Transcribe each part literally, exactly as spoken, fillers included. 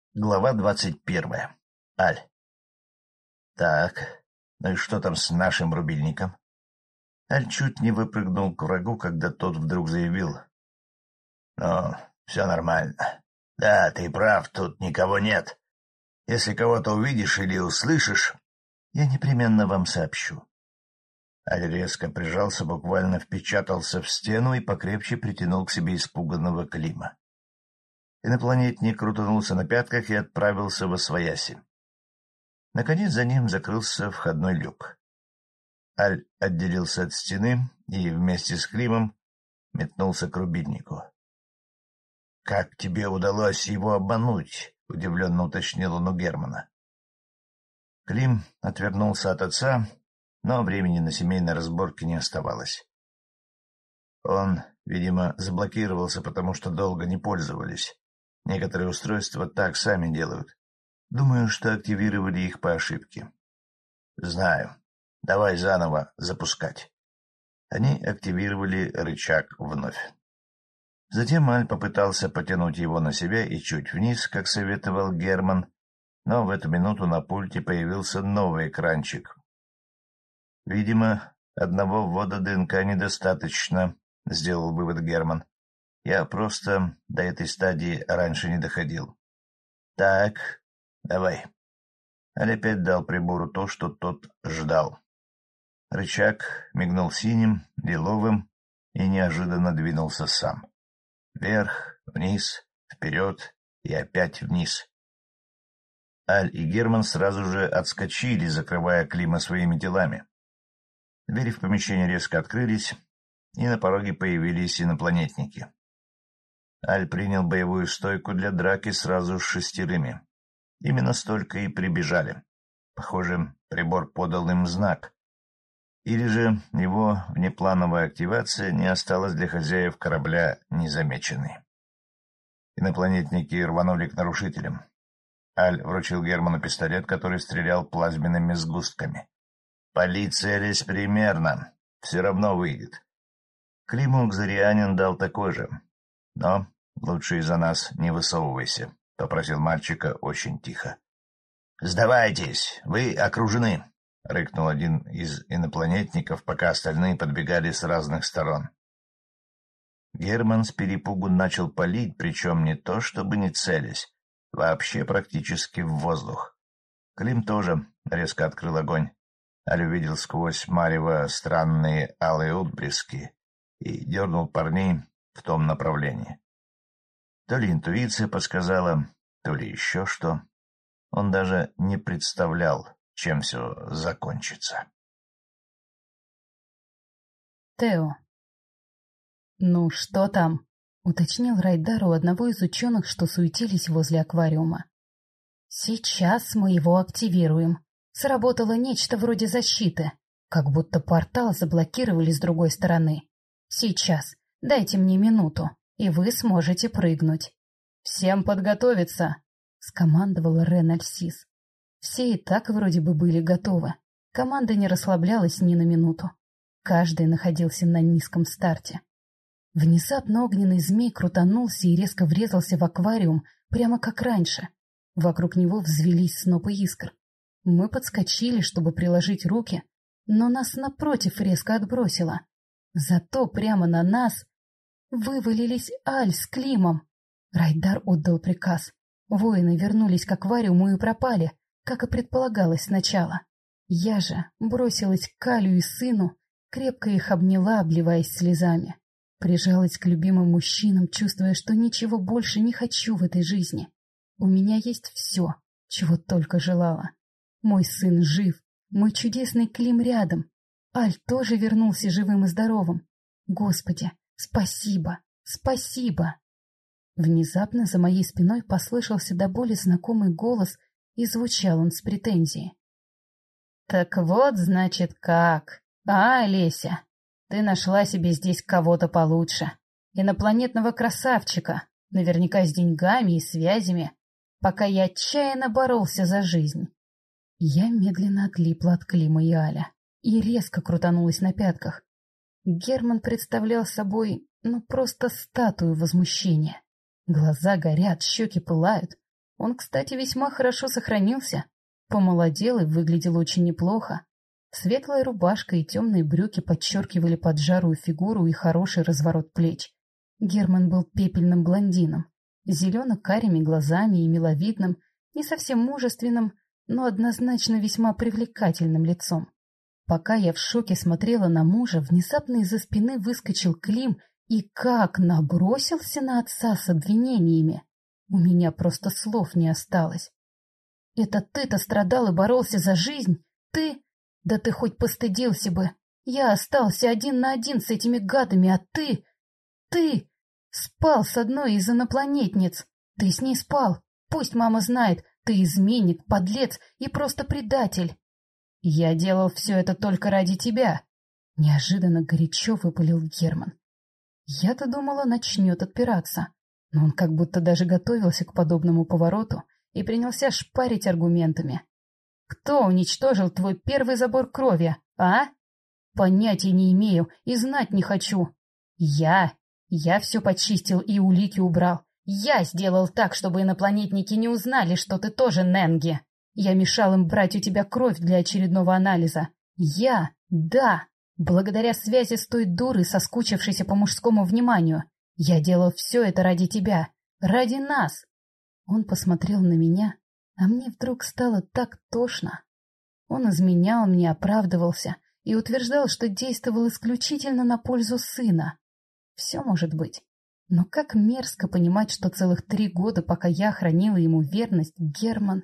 Глава двадцать первая. Аль. Так, ну и что там с нашим рубильником? Аль чуть не выпрыгнул к врагу, когда тот вдруг заявил. Ну, все нормально. Да, ты прав, тут никого нет. Если кого-то увидишь или услышишь, я непременно вам сообщу. Аль резко прижался, буквально впечатался в стену и покрепче притянул к себе испуганного Клима. Инопланетник крутанулся на пятках и отправился восвояси. Наконец за ним закрылся входной люк. Аль отделился от стены и вместе с Климом метнулся к рубильнику. — Как тебе удалось его обмануть? — удивленно уточнил он у Германа. Клим отвернулся от отца, но времени на семейные разборки не оставалось. Он, видимо, заблокировался, потому что долго не пользовались. Некоторые устройства так сами делают. Думаю, что активировали их по ошибке. — Знаю. Давай заново запускать. Они активировали рычаг вновь. Затем Аль попытался потянуть его на себя и чуть вниз, как советовал Герман, но в эту минуту на пульте появился новый экранчик. — Видимо, одного ввода ДНК недостаточно, — сделал вывод Герман. Я просто до этой стадии раньше не доходил. — Так, давай. Аль опять дал прибору то, что тот ждал. Рычаг мигнул синим, лиловым и неожиданно двинулся сам. Вверх, вниз, вперед и опять вниз. Аль и Герман сразу же отскочили, закрывая Клима своими телами. Двери в помещение резко открылись, и на пороге появились инопланетники. Аль принял боевую стойку для драки сразу с шестерыми. Именно столько и прибежали. Похоже, прибор подал им знак. Или же его внеплановая активация не осталась для хозяев корабля незамеченной. Инопланетники рванули к нарушителям. Аль вручил Герману пистолет, который стрелял плазменными сгустками. — Пали целясь примерно. Все равно выйдет. Климу Кзарианин дал такой же. — Но лучше из-за нас не высовывайся, — попросил мальчика очень тихо. — Сдавайтесь, вы окружены, — рыкнул один из инопланетников, пока остальные подбегали с разных сторон. Герман с перепугу начал палить, причем не то чтобы не целясь, вообще практически в воздух. Клим тоже резко открыл огонь. Аль увидел сквозь марево странные алые отблески и дернул парней в том направлении. То ли интуиция подсказала, то ли еще что. Он даже не представлял, чем все закончится. Тео. «Ну, что там?» — уточнил Райдар у одного из ученых, что суетились возле аквариума. «Сейчас мы его активируем. Сработало нечто вроде защиты, как будто портал заблокировали с другой стороны. Сейчас, дайте мне минуту, и вы сможете прыгнуть». «Всем подготовиться!» — скомандовал Рен Альсис. Все и так вроде бы были готовы. Команда не расслаблялась ни на минуту. Каждый находился на низком старте. Внезапно огненный змей крутанулся и резко врезался в аквариум, прямо как раньше. Вокруг него взвелись снопы искр. Мы подскочили, чтобы приложить руки, но нас напротив резко отбросило. Зато прямо на нас вывалились Аль с Климом. Райдар отдал приказ. Воины вернулись к аквариуму и пропали, как и предполагалось сначала. Я же бросилась к Алю и сыну, крепко их обняла, обливаясь слезами. Прижалась к любимым мужчинам, чувствуя, что ничего больше не хочу в этой жизни. У меня есть все, чего только желала. Мой сын жив, мой чудесный Клим рядом. Аль тоже вернулся живым и здоровым. Господи, спасибо, спасибо! Внезапно за моей спиной послышался до боли знакомый голос, и звучал он с претензией. — Так вот, значит, как. А, Олеся, ты нашла себе здесь кого-то получше. Инопланетного красавчика, наверняка с деньгами и связями, пока я отчаянно боролся за жизнь. Я медленно отлипла от Клима и Аля и резко крутанулась на пятках. Герман представлял собой, ну, просто статую возмущения. Глаза горят, щеки пылают. Он, кстати, весьма хорошо сохранился. Помолодел и выглядел очень неплохо. Светлая рубашка и темные брюки подчеркивали поджарую фигуру и хороший разворот плеч. Герман был пепельным блондином, с зелено-карими глазами и миловидным, не совсем мужественным, но однозначно весьма привлекательным лицом. Пока я в шоке смотрела на мужа, внезапно из-за спины выскочил Клим и как набросился на отца с обвинениями. У меня просто слов не осталось. «Это ты-то страдал и боролся за жизнь? Ты? Да ты хоть постыдился бы! Я остался один на один с этими гадами, а ты... Ты спал с одной из инопланетниц! Ты с ней спал! Пусть мама знает, ты изменник, подлец и просто предатель!» «Я делал все это только ради тебя!» Неожиданно горячо выпалил Герман. Я-то думала, начнет отпираться, но он как будто даже готовился к подобному повороту и принялся шпарить аргументами. «Кто уничтожил твой первый забор крови, а? Понятия не имею и знать не хочу. Я! Я все почистил и улики убрал. Я сделал так, чтобы инопланетники не узнали, что ты тоже Ненги. Я мешал им брать у тебя кровь для очередного анализа. Я, да, благодаря связи с той дурой, соскучившейся по мужскому вниманию. Я делал все это ради тебя, ради нас». Он посмотрел на меня, а мне вдруг стало так тошно. Он изменял мне, оправдывался и утверждал, что действовал исключительно на пользу сына. Все может быть. Но как мерзко понимать, что целых три года, пока я хранила ему верность, Герман...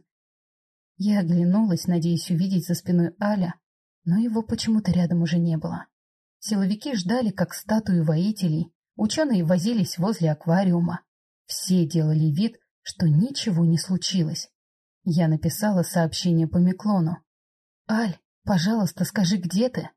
Я оглянулась, надеясь увидеть за спиной Аля, но его почему-то рядом уже не было. Силовики ждали, как статуи воителей, ученые возились возле аквариума. Все делали вид, что ничего не случилось. Я написала сообщение по Миклону. «Аль, пожалуйста, скажи, где ты?»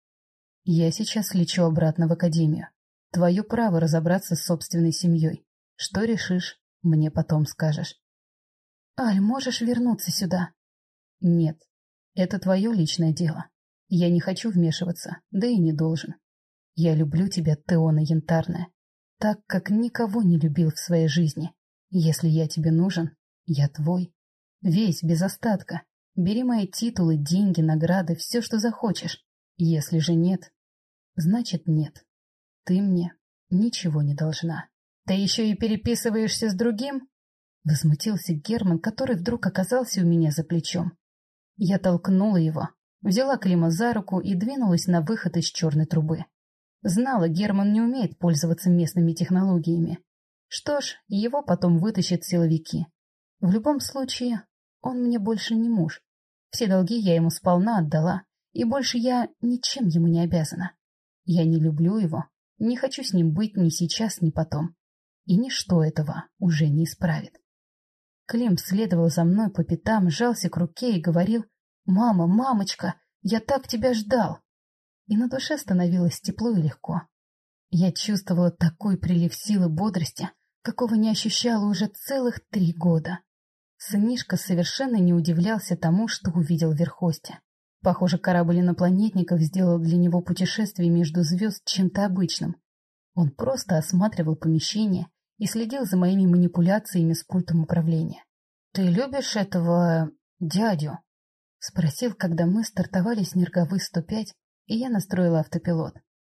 «Я сейчас лечу обратно в академию. Твое право разобраться с собственной семьей. Что решишь, мне потом скажешь». «Аль, можешь вернуться сюда?» «Нет, это твое личное дело. Я не хочу вмешиваться, да и не должен. Я люблю тебя, Теона Янтарная, так, как никого не любил в своей жизни. Если я тебе нужен, я твой. Весь, без остатка. Бери мои титулы, деньги, награды, все, что захочешь. Если же нет, значит нет. Ты мне ничего не должна». «Ты еще и переписываешься с другим?» Возмутился Герман, который вдруг оказался у меня за плечом. Я толкнула его, взяла Клима за руку и двинулась на выход из черной трубы. Знала, Герман не умеет пользоваться местными технологиями. Что ж, его потом вытащат силовики. В любом случае, он мне больше не муж. Все долги я ему сполна отдала, и больше я ничем ему не обязана. Я не люблю его, не хочу с ним быть ни сейчас, ни потом. И ничто этого уже не исправит. Клим следовал за мной по пятам, сжался к руке и говорил: «Мама, мамочка, я так тебя ждал!» И на душе становилось тепло и легко. Я чувствовала такой прилив силы, бодрости, какого не ощущала уже целых три года. Сынишка совершенно не удивлялся тому, что увидел в Верхосте. Похоже, корабль инопланетников сделал для него путешествие между звезд чем-то обычным. Он просто осматривал помещение и следил за моими манипуляциями с пультом управления. «Ты любишь этого дядю?» — спросил, когда мы стартовали с Нерговы сто пять, и я настроила автопилот.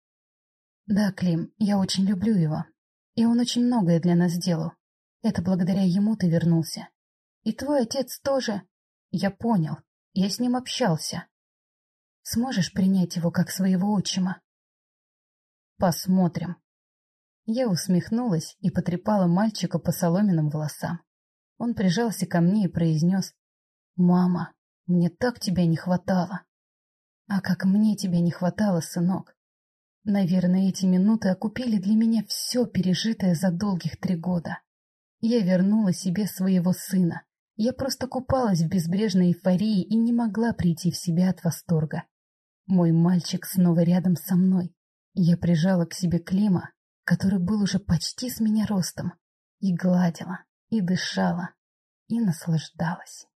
«Да, Клим, я очень люблю его, и он очень многое для нас сделал. Это благодаря ему ты вернулся. И твой отец тоже. Я понял, я с ним общался. Сможешь принять его как своего отчима?» «Посмотрим». Я усмехнулась и потрепала мальчика по соломенным волосам. Он прижался ко мне и произнес: «Мама, мне так тебя не хватало». «А как мне тебя не хватало, сынок». Наверное, эти минуты окупили для меня все пережитое за долгих три года. Я вернула себе своего сына. Я просто купалась в безбрежной эйфории и не могла прийти в себя от восторга. Мой мальчик снова рядом со мной. Я прижала к себе Клима, который был уже почти с меня ростом, и гладила, и дышала, и наслаждалась.